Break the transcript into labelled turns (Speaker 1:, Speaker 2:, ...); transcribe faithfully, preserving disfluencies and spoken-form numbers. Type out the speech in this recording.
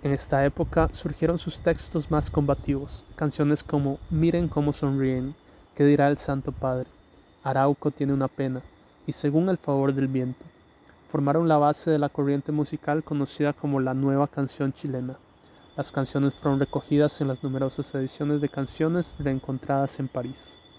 Speaker 1: En esta época surgieron sus textos más combativos, canciones como Miren cómo sonríen, ¿qué dirá el Santo Padre? Arauco tiene una pena, y Según el favor del viento. Formaron la base de la corriente musical conocida como la Nueva Canción Chilena. Las canciones fueron recogidas en las numerosas ediciones de canciones reencontradas en París.